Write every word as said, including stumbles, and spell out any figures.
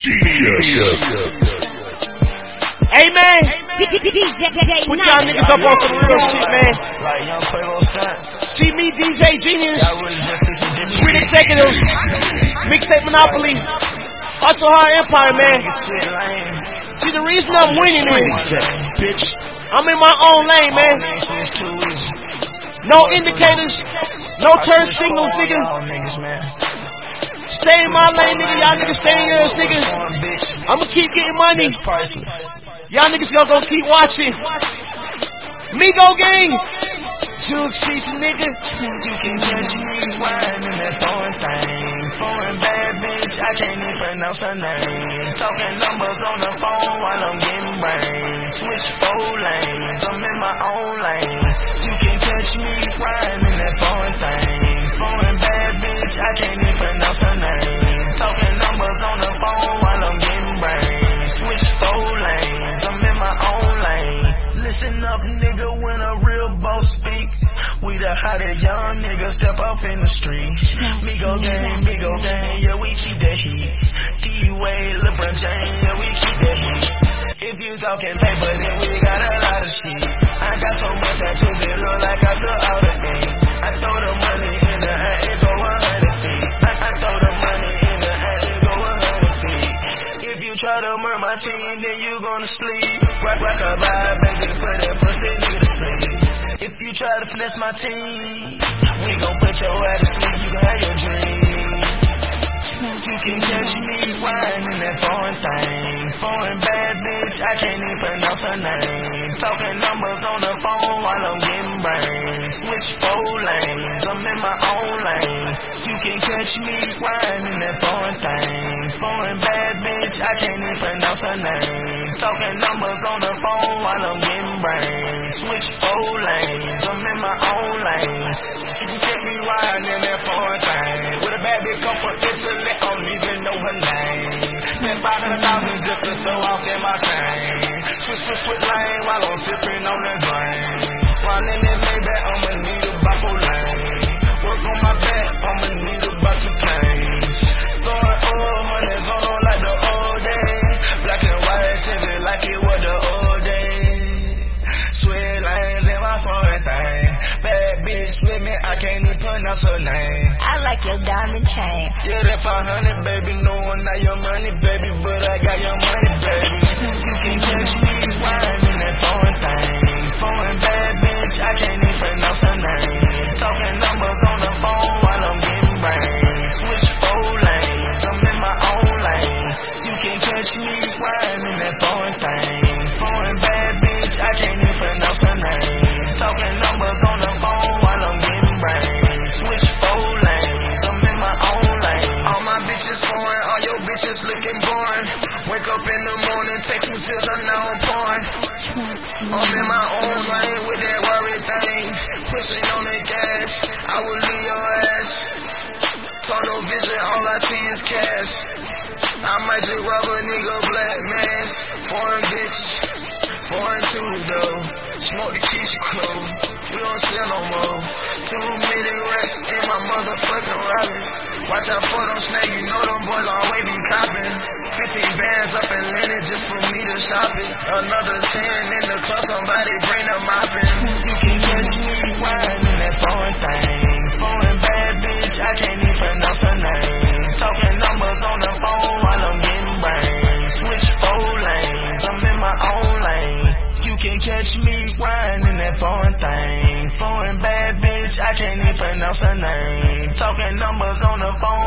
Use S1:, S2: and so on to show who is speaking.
S1: Genius.
S2: Hey man, put y'all niggas up on some real shit, man. See me, D J Genius, Street Executives, Mixtape Monopoly, Hustle Hard Empire, man. See, the reason I'm winning is I'm in my own lane, man. No indicators, no turn signals, nigga. Stay in my lane, nigga. Y'all niggas stay in yours, nigga. I'ma keep getting money. Y'all niggas y'all gonna keep watching. Migo gang. Juke season, nigga.
S3: You can catch me whining that foreign thing. Foreign bad bitch, I can't even pronounce her name. Talking numbers on the phone while I'm getting brains. Switch four lanes, I'm in my own lane. You can catch me whining that foreign thing. Foreign bad bitch, I can't even pronounce her name. Talking numbers on the phone while I'm getting brains. Switch four lanes, I'm in my own lane. Listen up, nigga, when a real boss speak. We the hottest young niggas step up in the street. Migo gang, Migo gang, yeah, we keep that heat. D-Wade, LeBron James, yeah, we keep that heat. If you talking paper, then we got a lot of sheets. I got so much tattoos, it look like I took all the ink. I throw the money in the air, it go one hundred feet. I, I throw the money in the air, it go one hundred feet. If you try to murder my team, then you gonna sleep. Rock, rock a vibe, baby, put that pussy nigga to sleep. If you try to finesse my team, we gon' put your ass to sleep, you can have your dream. You can catch me whining that foreign thing. Foreign bad bitch, I can't even pronounce her name. Talking numbers on the phone while I'm getting brains. Switch four lanes, I'm in my own lane. You can catch me whining that foreign thing. Foreign bad bitch, I can't even pronounce her name. Talking numbers on the phone while I'm getting brains. Switch four lanes, I'm in my own lane. You can catch me whining that foreign thing. With a bad bitch come from Italy, I don't even know her name. Spent five hundred thousand just to throw off in my chain. Switch, switch, switch lane while I'm sipping on the drain. While in that Maybach, I'ma need a buffalo lane. Work on my back, I'ma need about two canes. Throwing old hundreds on her like the old days. Black and white, Chevy like it was the old days. Sweet lanes in my foreign thing. Bad bitch with me, I can't even pronounce her name.
S4: I like your diamond chain.
S3: Yeah, that five hundred, baby, no one not your money, baby, but I got your money, baby. You can catch me whining that foreign thing. Foreign bad bitch, I can't even pronounce her name. Talking numbers on the phone while I'm getting brains. Switch four lanes, I'm in my own lane. You can catch me whining that foreign thing. Foreign bad bitch, I can't even pronounce her name. Talking numbers on the phone while I'm getting brains. Switch four lanes, I'm in my own lane. All my bitches foreign, all your bitches looking boring. Wake up in the morning, take two sips, I'm now I'm pouring. I'm in my own lane with that worry thing. Pushing on the gas, I will leave your ass. Tunnel vision, all I see is cash. I might just rob a nigga black mask. Foreign bitch, foreign too though. Smoke the Keisha crew, we don't sell no more. Too many racks in my motherfucking robbers. Watch out for them snake, you know them boys always be copping. Fifteen bands up in Lennon just for me to shop it. Another ten in the club, somebody bring them mopping. You can catch me whining that foreign thing. Foreign bad bitch, I can't even pronounce her name. Talking numbers on the phone while I'm getting brains. Switch four lanes, I'm in my own lane. You can catch me whining that foreign thing. Foreign bad bitch, I can't even pronounce her name. Talking numbers on the phone